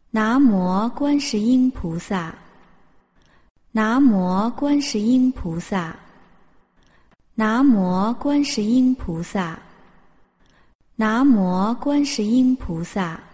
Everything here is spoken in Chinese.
南无观世音菩萨，南无观世音菩萨，南无观世音菩萨，南无观世音菩萨。